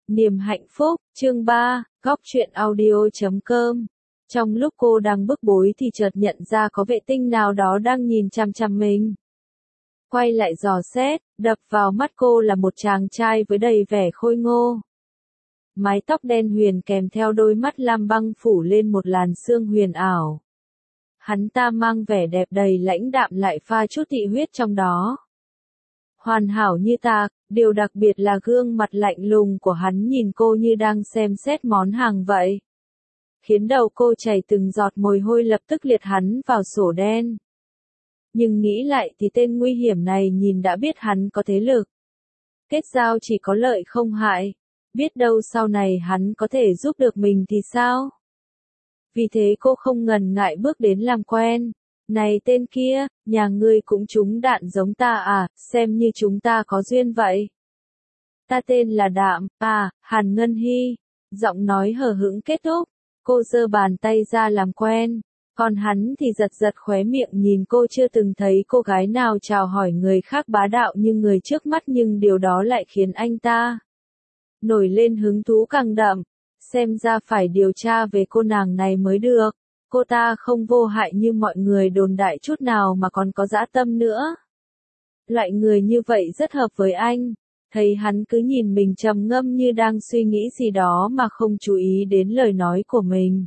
Niềm hạnh phúc, chương 3, góc truyện audio.com. Trong lúc cô đang bức bối thì chợt nhận ra có vệ tinh nào đó đang nhìn chằm chằm mình. Quay lại dò xét, đập vào mắt cô là một chàng trai với đầy vẻ khôi ngô. Mái tóc đen huyền kèm theo đôi mắt lam băng phủ lên một làn sương huyền ảo. Hắn ta mang vẻ đẹp đầy lãnh đạm lại pha chút thị huyết trong đó. Hoàn hảo như ta, điều đặc biệt là gương mặt lạnh lùng của hắn nhìn cô như đang xem xét món hàng vậy. Khiến đầu cô chảy từng giọt mồ hôi lập tức liệt hắn vào sổ đen. Nhưng nghĩ lại thì tên nguy hiểm này nhìn đã biết hắn có thế lực. Kết giao chỉ có lợi không hại. Biết đâu sau này hắn có thể giúp được mình thì sao? Vì thế cô không ngần ngại bước đến làm quen. Này tên kia, nhà ngươi cũng trúng đạn giống ta à, xem như chúng ta có duyên vậy. Ta tên là Đạm, Hàn Ngân Hy. Giọng nói hờ hững kết thúc, cô giơ bàn tay ra làm quen. Còn hắn thì giật giật khóe miệng nhìn cô, chưa từng thấy cô gái nào chào hỏi người khác bá đạo như người trước mắt, nhưng điều đó lại khiến anh ta nổi lên hứng thú càng đậm. Xem ra phải điều tra về cô nàng này mới được. Cô ta không vô hại như mọi người đồn đại chút nào mà còn có dã tâm nữa. Loại người như vậy rất hợp với anh. Thấy hắn cứ nhìn mình trầm ngâm như đang suy nghĩ gì đó mà không chú ý đến lời nói của mình.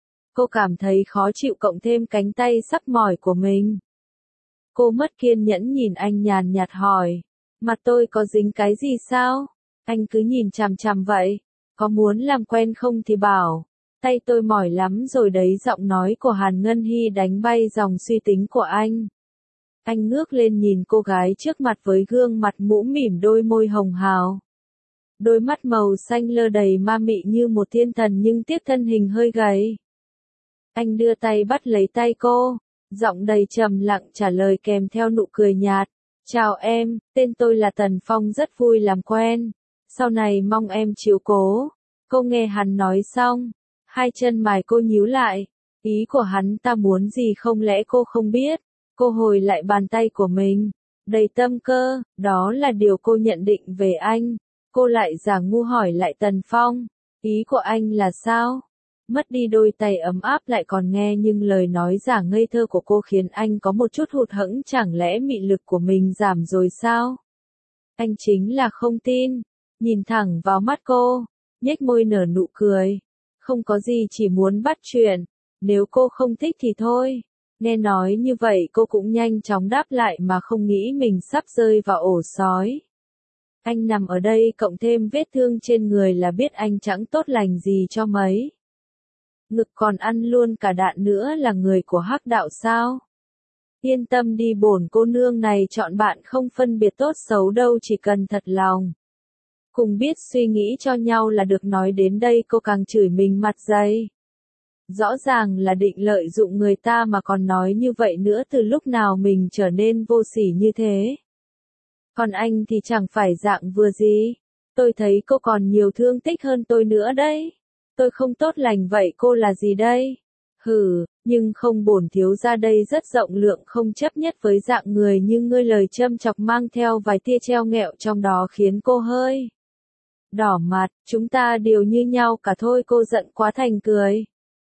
Cô cảm thấy khó chịu, cộng thêm cánh tay sắp mỏi của mình. Cô mất kiên nhẫn nhìn anh nhàn nhạt hỏi. Mặt tôi có dính cái gì sao? Anh cứ nhìn chằm chằm vậy. Có muốn làm quen không thì bảo. Tay tôi mỏi lắm rồi đấy. Giọng nói của Hàn Ngân Hy đánh bay dòng suy tính của anh. Anh ngước lên nhìn cô gái trước mặt với gương mặt mũm mỉm, đôi môi hồng hào. Đôi mắt màu xanh lơ đầy ma mị như một thiên thần, nhưng tiếc thân hình hơi gầy. Anh đưa tay bắt lấy tay cô, giọng đầy trầm lặng trả lời kèm theo nụ cười nhạt. Chào em, tên tôi là Tần Phong, rất vui làm quen. Sau này mong em chiếu cố. Cô nghe hắn nói xong, hai chân mày cô nhíu lại. Ý của hắn ta muốn gì không lẽ cô không biết? Cô hồi lại bàn tay của mình, đầy tâm cơ, đó là điều cô nhận định về anh. Cô lại giả ngu hỏi lại Tần Phong, ý của anh là sao? Mất đi đôi tay ấm áp lại còn nghe nhưng lời nói giả ngây thơ của cô khiến anh có một chút hụt hẫng, chẳng lẽ mị lực của mình giảm rồi sao? Anh chính là không tin, nhìn thẳng vào mắt cô, nhếch môi nở nụ cười. Không có gì, chỉ muốn bắt chuyện, nếu cô không thích thì thôi. Nghe nói như vậy cô cũng nhanh chóng đáp lại mà không nghĩ mình sắp rơi vào ổ sói. Anh nằm ở đây cộng thêm vết thương trên người là biết anh chẳng tốt lành gì cho mấy. Ngực còn ăn luôn cả đạn nữa, là người của Hắc đạo sao? Yên tâm đi, bổn cô nương này chọn bạn không phân biệt tốt xấu đâu, chỉ cần thật lòng. Cùng biết suy nghĩ cho nhau là được. Nói đến đây cô càng chửi mình mặt dày. Rõ ràng là định lợi dụng người ta mà còn nói như vậy nữa, từ lúc nào mình trở nên vô sỉ như thế. Còn anh thì chẳng phải dạng vừa gì. Tôi thấy cô còn nhiều thương tích hơn tôi nữa đấy. Tôi không tốt lành vậy cô là gì đây? Hừ, nhưng không, bổn thiếu gia đây rất rộng lượng, không chấp nhất với dạng người như ngươi. Lời châm chọc mang theo vài tia treo nghẹo trong đó khiến cô hơi đỏ mặt. Chúng ta đều như nhau cả thôi, cô giận quá thành cười.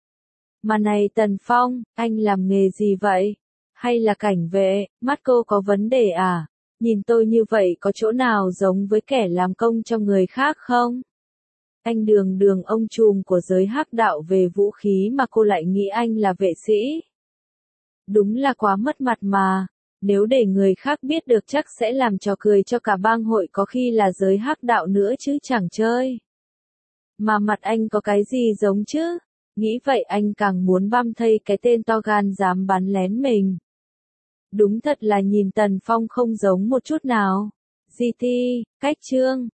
Mà này Tần Phong, anh làm nghề gì vậy? Hay là cảnh vệ? Mắt cô có vấn đề à? Nhìn tôi như vậy có chỗ nào giống với kẻ làm công cho người khác không? Anh đường đường ông trùm của giới Hắc đạo về vũ khí mà cô lại nghĩ anh là vệ sĩ. Đúng là quá mất mặt mà. Nếu để người khác biết được chắc sẽ làm trò cười cho cả bang hội, có khi là giới Hắc đạo nữa chứ chẳng chơi. Mà mặt anh có cái gì giống chứ? Nghĩ vậy anh càng muốn băm thây cái tên to gan dám bắn lén mình. Đúng thật là nhìn Tần Phong không giống một chút nào. GT, cách chương.